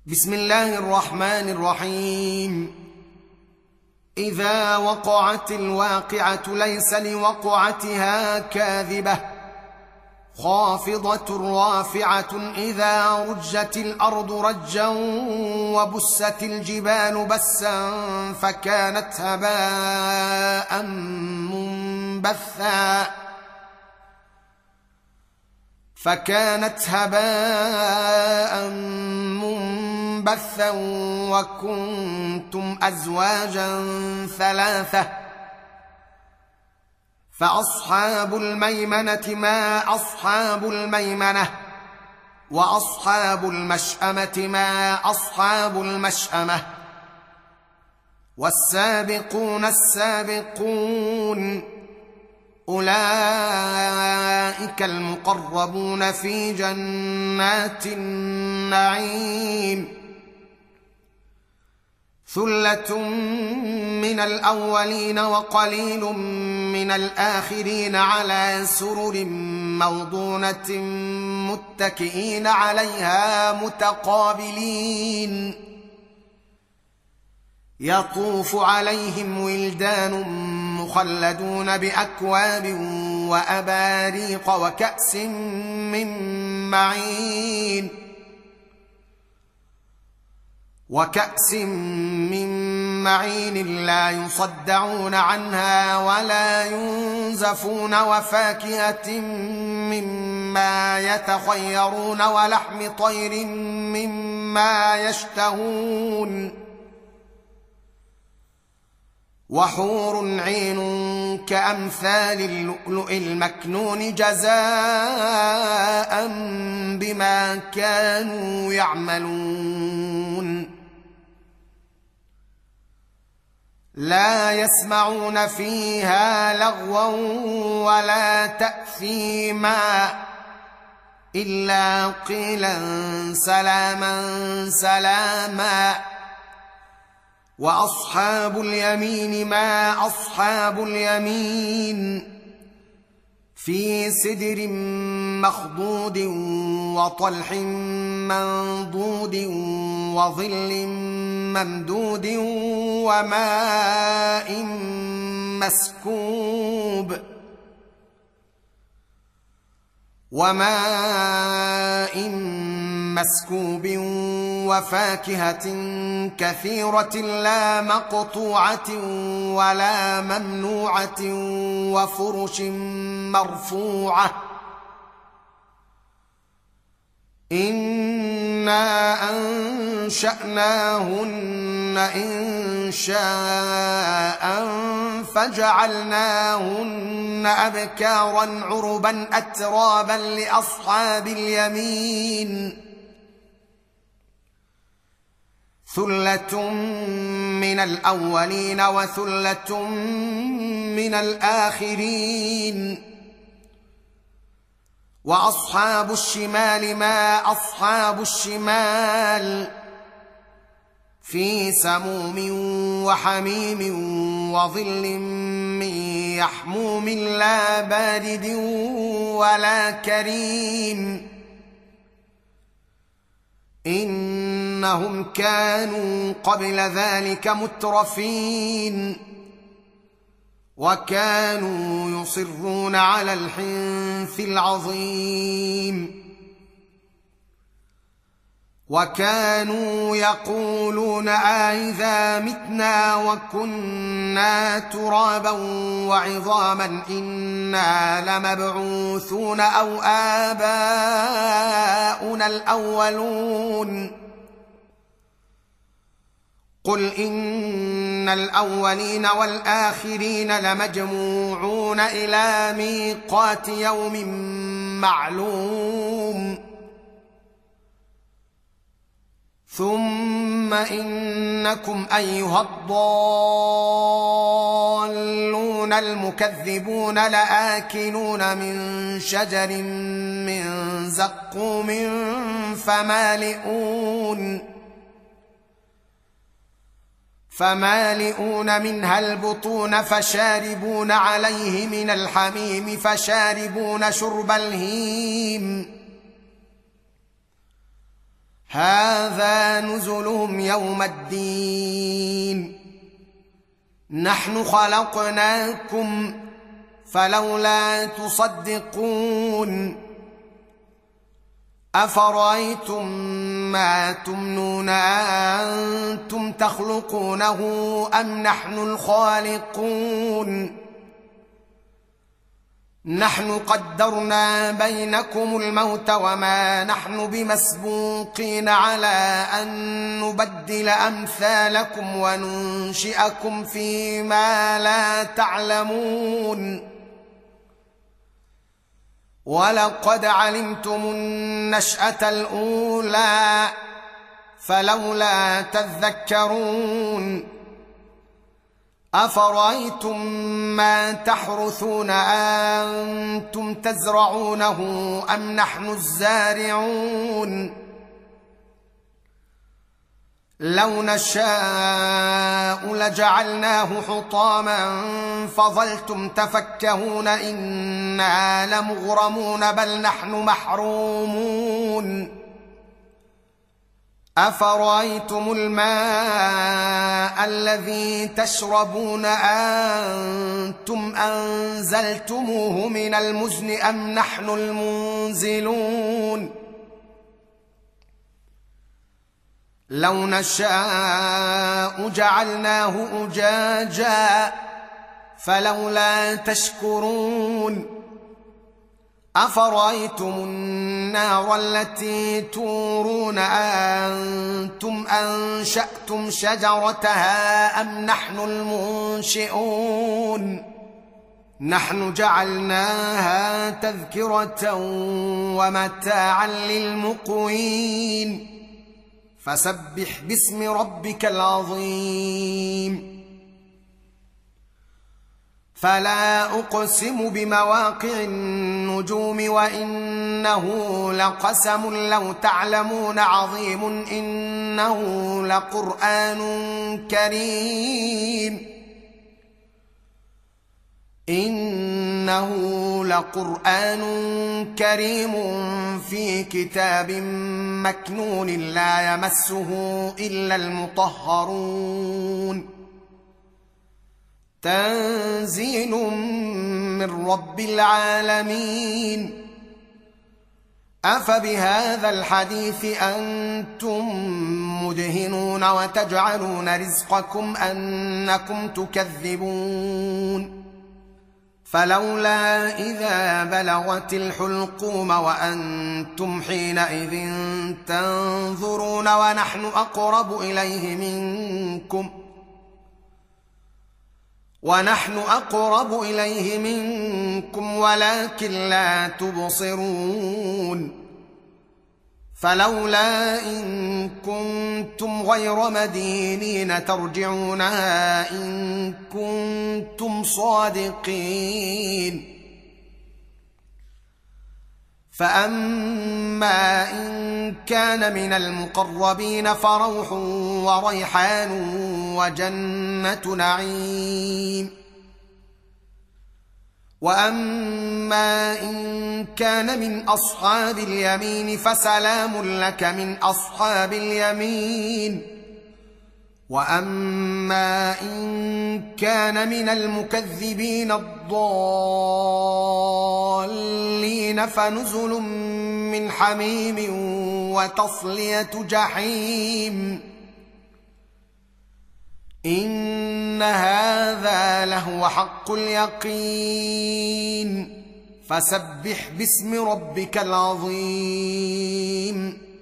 بسم الله الرحمن الرحيم. إذا وقعت الواقعة ليس لوقعتها كاذبة خافضة رافعة إذا رجت الأرض رجا وبست الجبال بسا فكانت هباء منبثا وكنتم أزواجا ثلاثة فأصحاب الميمنة ما أصحاب الميمنة وأصحاب المشأمة ما أصحاب المشأمة والسابقون السابقون أولئك المقربون في جنات النعيم ثلة من الأولين وقليل من الآخرين على سرر موضونة متكئين عليها متقابلين يطوف عليهم ولدان مخلدون بأكواب وأباريق وكأس من معين لا يصدعون عنها ولا ينزفون وفاكهة مما يتخيرون ولحم طير مما يشتهون وحور عين كأمثال اللؤلؤ المكنون جزاء بما كانوا يعملون لا يسمعون فيها لغوا ولا تأثيما إلا قيلا سلاما سلاما وأصحاب اليمين ما أصحاب اليمين في سدر مخضود وطلح منضود وظل ممدود وماء مسكوب وفاكهة كثيرة لا مقطوعة ولا ممنوعة وفرش مرفوعة إنا أنشأناهن إنشاء فجعلناهن أبكارا عربا أترابا لأصحاب اليمين ثلة من الأولين وثلة من الآخرين وأصحاب الشمال ما أصحاب الشمال في سموم وحميم وظل من يحموم لا بارد ولا كريم إنهم كانوا قبل ذلك مترفين وكانوا يصرون على الحنث العظيم وكانوا يقولون أإذا متنا وكنا ترابا وعظاما إنا لمبعوثون أو آباؤنا الأولون قل إن الأولين والآخرين لمجموعون إلى ميقات يوم معلوم ثم إنكم أيها الضالون المكذبون لآكلون من شجر من زقوم فمالئون منها البطون فشاربون عليه من الحميم فشاربون شرب الهيم هذا نزلهم يوم الدين نحن خلقناكم فلولا تصدقون أفرأيتم ما تمنون أنتم تخلقونه أم نحن الخالقون نحن قدرنا بينكم الموت وما نحن بمسبوقين على أن نبدل أمثالكم وننشئكم فيما لا تعلمون ولقد علمتم النشأة الأولى فلولا تذكرون أفرأيتم ما تحرثون أنتم تزرعونه أم نحن الزارعون لو نشاء لجعلناه حطاما فظلتم تفكهون إنا لمغرمون بل نحن محرومون أفرأيتم الماء الذي تشربون أنتم أنزلتموه من المزن أم نحن المنزلون لو نشاء جعلناه أجاجا فلولا تشكرون أفرأيتم النار التي تورون أنتم أنشأتم شجرتها أم نحن المنشئون نحن جعلناها تذكرة ومتاعا للمقوين فسبح باسم ربك العظيم فلا أقسم بمواقع النجوم وإنه لقسم لو تعلمون عظيم إنه لقرآن كريم في كتاب مكنون لا يمسه إلا المطهرون تنزيل من رب العالمين أفبهذا الحديث أنتم مدهنون وتجعلون رزقكم أنكم تكذبون فلولا إذا بلغت الحلقوم وأنتم حينئذ تنظرون ونحن أقرب إليه منكم ولكن لا تبصرون فلولا إن كنتم غير مدينين ترجعونها إن كنتم صادقين فأما إن كان من المقربين فروح وريحان وجنة نعيم وأما إن كان من أصحاب اليمين فسلام لك من أصحاب اليمين وأما إن كان من المكذبين الضالين فنزل من حميم وتصلية جحيم إن هذا لهو حق اليقين فسبح باسم ربك العظيم